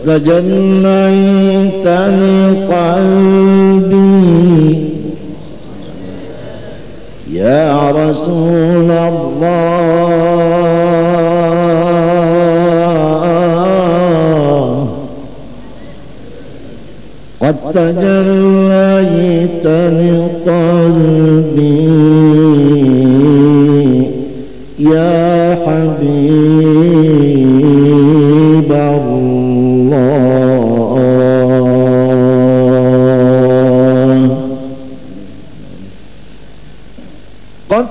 تجليت لقلبي يا رسول الله قد تجليت لقلبي يا حبيب الله قد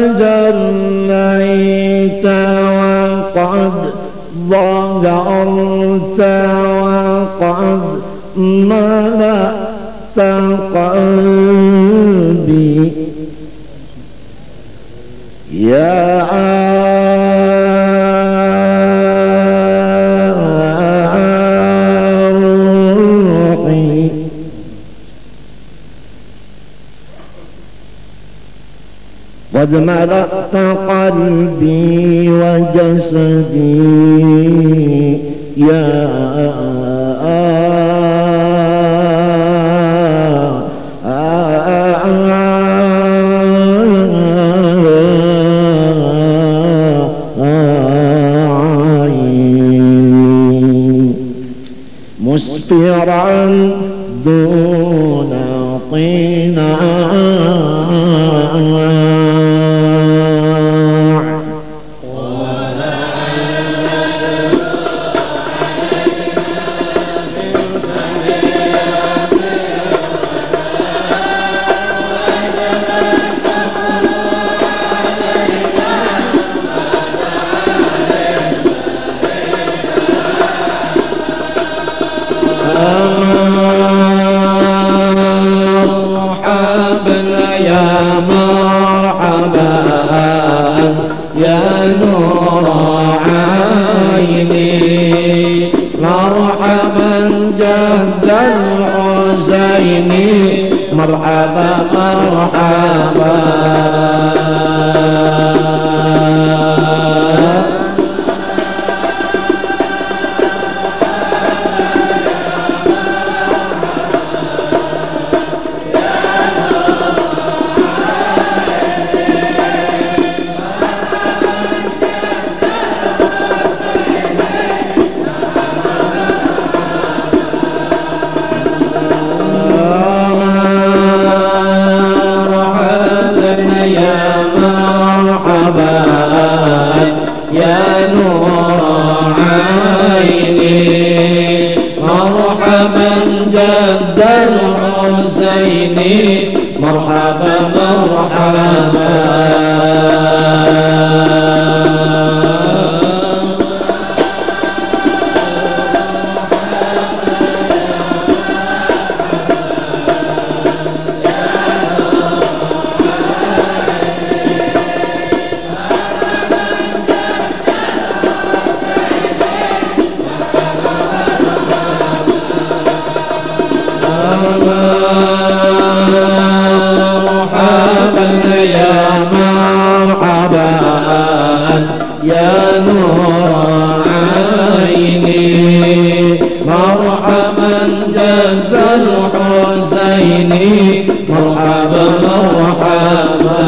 تجليت وقد ظهرت وقد ملأت قلبي يا روحي قد ملأت قلبي وجسدي يا مسفرا دون قناع مرحبا مرحبا مرحبا مرحبا يا نور عيني مرحبا جد الحسين مرحبا مرحبا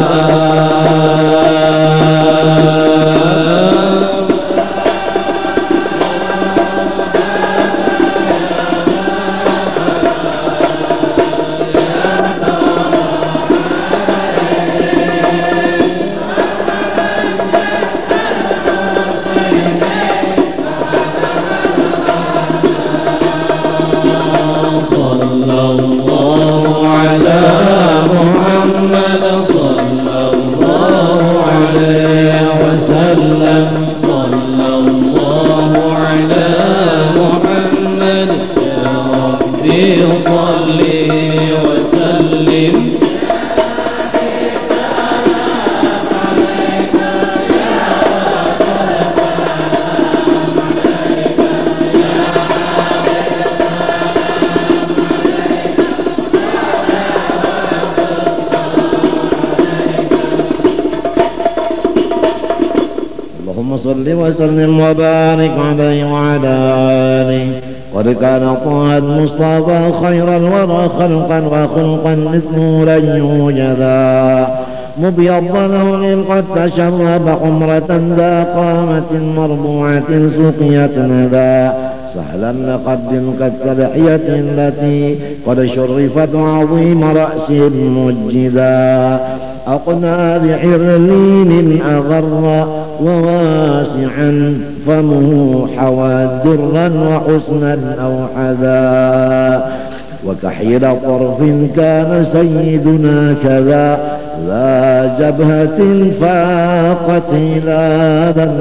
اللهم صل وسلم وبارك عليه وعلى آله قد كان طه المصطفى خير الورى خلقا وخلقا مثله لن يوجدا مبيضا لون قد تشرب حمرة ذا قامة مربوعة سقيت ندى سهلا لقد كالتلحية التي قد شرفت عظيم رأس مجدا أقنى بعرلين أغر وواسعا فمه حوى درا وحسنا أوحدا وكحيل طرف كان سيدنا كذا ذا جبهة فاقت هلالا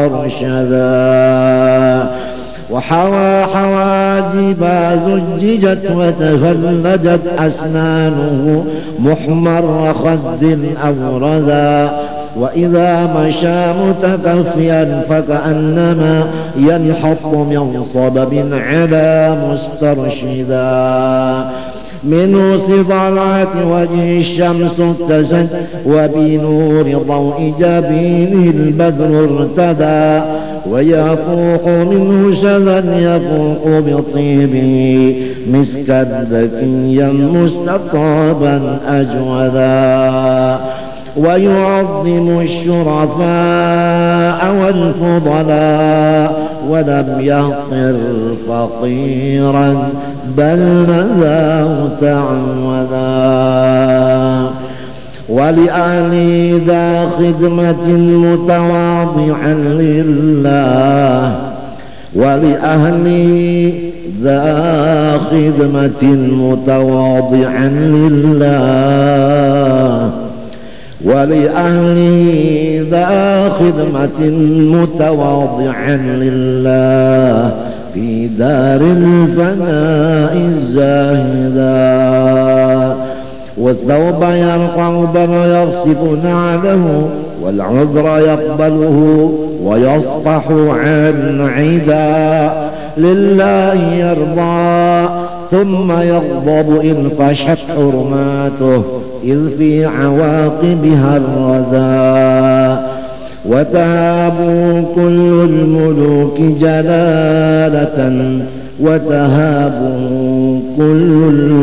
أرشدا وحوى حواجب زججت وتفلجت أسنانه محمر خد أوردا وإذا مشى متكفيا فكأنما ينحط من صبب على مسترشدا من صفعة وجه الشمس اتسد وبنور ضوء جبينه البدر ارتدى ويفوح منه شذا يفوح بطيبه مسكا ذكيا مستطابا أجودا ويعظم الشرفاء والفضلاء ولم يحقر فقيرا بل نذاه تعودا ولأهل ذا خدمة متواضعا لله ولأهل ذا خدمة متواضعا لله ولأهل ذا خدمة متواضعا لله في دار الفناء الزاهدا والثوب يرقع بل يغصب نعله والعذر يقبله ويصفح عن عدا لله يرضى ثم يغضب إن فشت حرماته إذ في عواقبها الرذى وتهابوا كل الملوك جلالة وتهابوا كل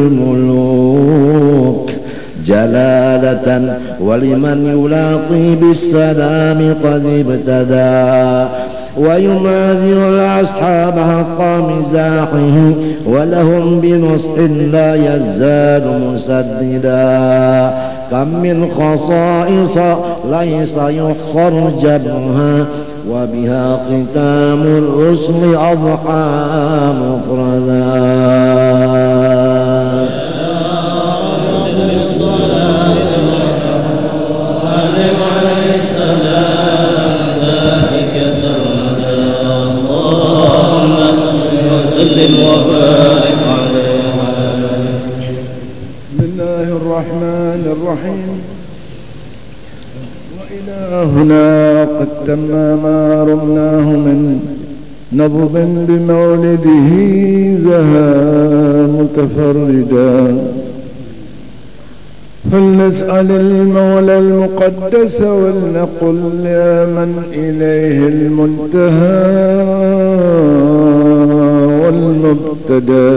الملوك جلالة ولمن يلاقي بالسلام قد ابتدى ويمازل الأصحاب حق مزاحه ولهم بنصح لا يزال مسددا كم من خصائص ليس يحصر جمعها وبها ختام الرسل أضحى مفردا وبارك عليه. بسم الله الرحمن الرحيم. وإلهنا قد تم ما رمناه من نبض بمولده زها متفردا فلنسأل المولى المقدس ولنقل يا من إليه المنتهى والمبتدى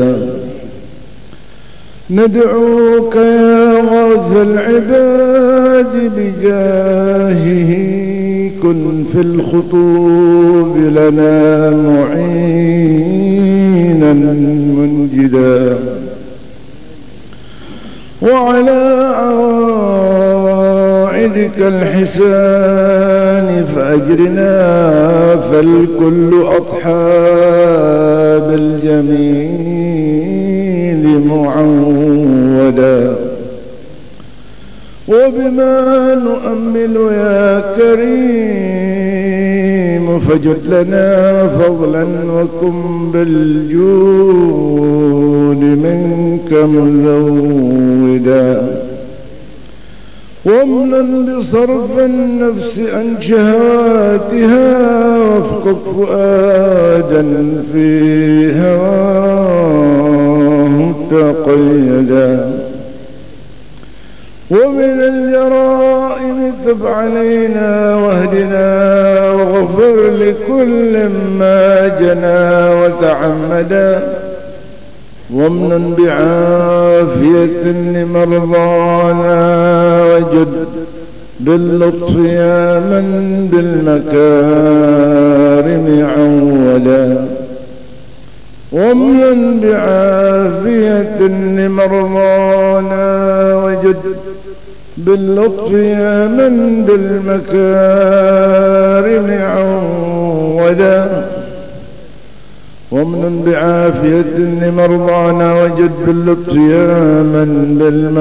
ندعوك يا غاث العباد بجاهه كن في الخطوب لنا معينا منجدا وعلى عوائدك الحسان فأجرنا فالكل أضحى بالجميل معودا وبما نؤمل يا كريم فجد لنا فضلا وكن بالجود منك مزودا وامنا بصرف النفس عن شهواتها وافكك فؤادا في هواه تقيدا ومن الجرائم تب علينا واهدنا واغفر لكل ما جنى وتعالى محمدا وامن بعافية لمرضانا وجد باللطف يا من بالمكارم عودا وامن بعافية لمرضانا وجد باللطف يا من بالمكارم عودا وامن بعافية لمرضانا وجد باللطف يا من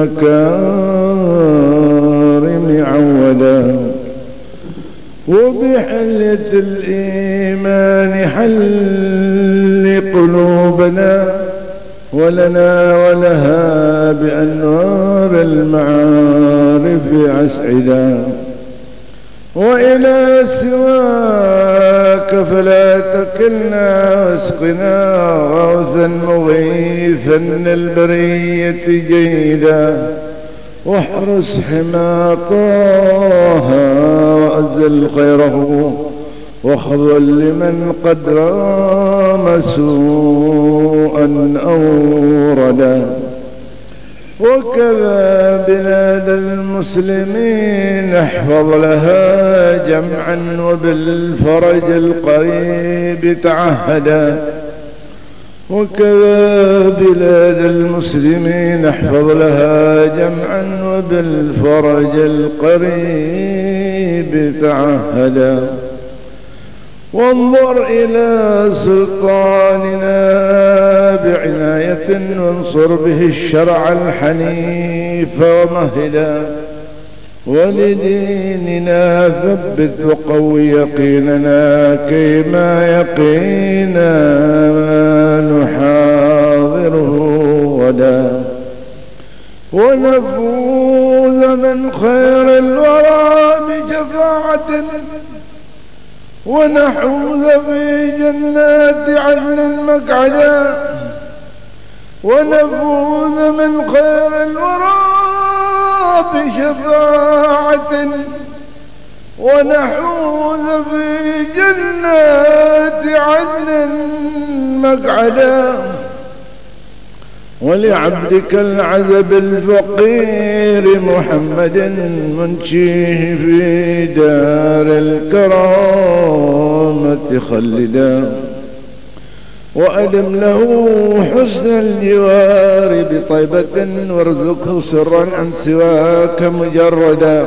بالمكارم عودا وبحلية الإيمان حل قلوبنا ولنا ولها بأنوار المعارف أسعدا وإلى سواك فلا تكلنا واسقنا غوثا مغيثا للبرية جيدا واحرس حما طه وأزل خيره واخذل لمن قد رام سوءا أوردا وكذا بلاد المسلمين احفظ لها جمعا وبالفرج القريب تعهدا وكذا بلاد المسلمين احفظ لها جمعا وبالفرج القريب تعهدا وانظر إلى سلطاننا بعناية وانصر به الشرع الحنيف ومهدا ولديننا ثبت وقوي يقيننا كيما يقينا نحاضره غدا ونفوز من خير الورى بشفاعة ونحوز في جنات عدن مقعدا ونفوز من خير الورى بشفاعة ونحوز في جنات عدن مقعدا ولعبدك العزب الفقير محمد منشيه في دار الكرامة خلدا وأدم له حسن الجوار بطيبة وارزقه سرا عن سواك مجردا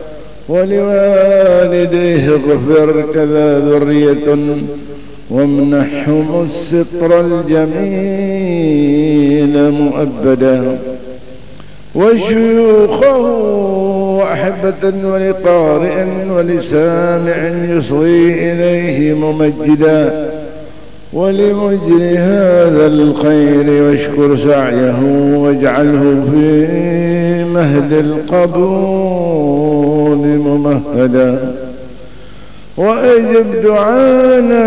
ولوالديه اغفر كذا ذرية وامنحهم الستر الجميل مؤبدا وشيوخه أحبة ولقارئ ولسامع يصغي إليه ممجدا ولمجري هذا الخير واشكر سعيه واجعله في مهد القبول ممهدا وأجب دعانا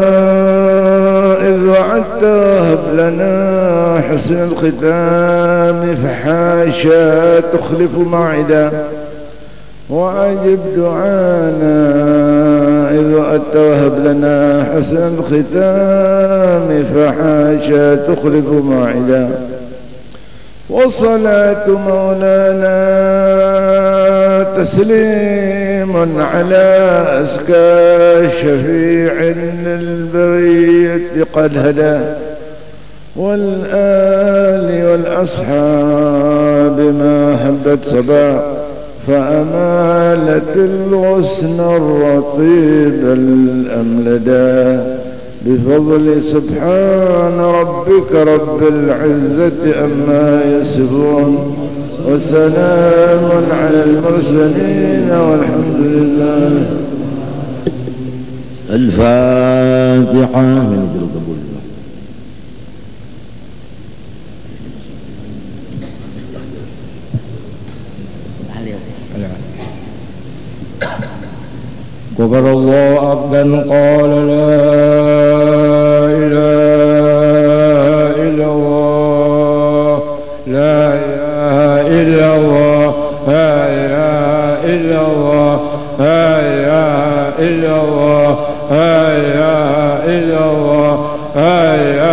إذ وعدت هب لنا حسن الختام فحاشا تخلف موعدا وأجب دعانا إذ وعدت وهب لنا حسن الختام فحاشا تخلف موعدا وصلاة مولانا تسليم على أزكى شفيع للبرية قد هدى والآل والأصحاب ما هبت صبا فأمالت الغصن الرطيب الأملدا بفضل سبحان ربك رب العزة أما يصفون وسلام على المرسلين والحمد لله. الفاتحة من القبول. كبر الله عبدا قال لا إله إلا الله لا إله إلا الله لا إله إلا الله لا إله إلا الله لا إله إلا الله لا إله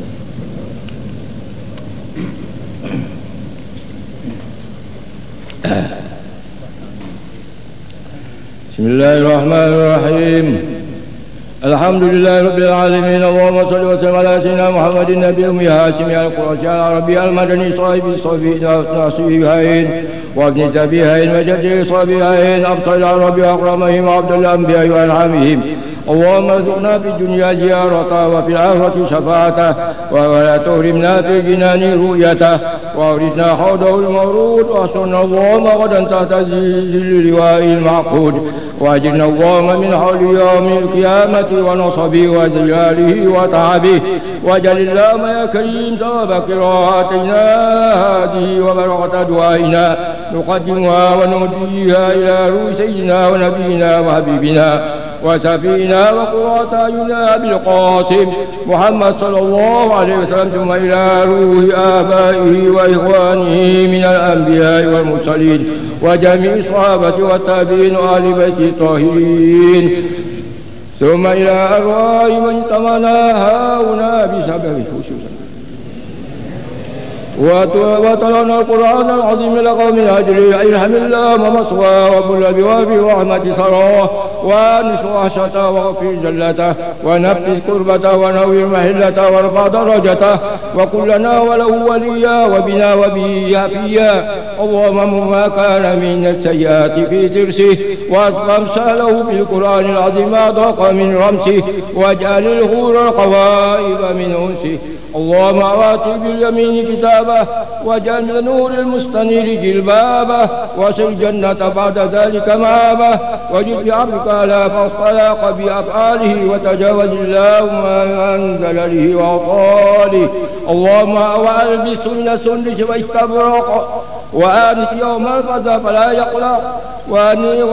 بسم الله الرحمن الرحيم. الحمد لله رب العالمين. اللهم صل وسلم على سيدنا محمد النبي الأمي هاشمي القرشي العربي المدني صاحب الصفيهين وابن تبيهين وجده صبيهين أبطل العرب وأكرمهم وعبد الأنبياء وألحمهم. اللهم ارزقنا في الدنيا زيارته وفي الآخرة شفاعته ولا تهرمنا في الجنان رؤيته وأوردنا حوضه المورود واحشرنا اللهم غدا تحت ظل لواء المعقود وأجرنا اللهم من حول يوم القيامة ونصبه وزلاله وتعبه واجعل اللهم يا كريم ثواب قراءتنا هذه وبركة دعائنا نقدمها ونهديها إلى روح سيدنا ونبينا وحبيبنا وسفينا وقرة أعيننا بالقاسم محمد صلى الله عليه وسلم ثم إلى روح آبائه وإخوانه من الأنبياء والمرسلين وجميع الصحابة والتابعين وآل بيت الطاهرين ثم إلى أرواح من تمنى هاهنا بسبب خصوصا وتلونا القرآن العظيم لقوم أجري ارحم اللهم مصوى وبل بوافي رحمة سراه وانس وحشته واغفر جلته ونفس كربته ونوّر محلته وارفع درجته وكلنا وله وليا وبنا وبه يافيا. اللهم ما كان من السيئات في ترسه واسقم ساله بالقرآن العظيم ما ضاق من رمسه واجعل الغور القوائب من أنسه. اللهم آتي باليمين كتابه واجعل من نور المستنير جلبابه واسل الجنة بعد ذلك مآبه وجد بعبدك على فاصطلاق بأفعاله وتجاوز اللهم عن زلله وأطاله. اللهم وألبس سنة واستبرق وآنس يوم الفزع فلا يقلق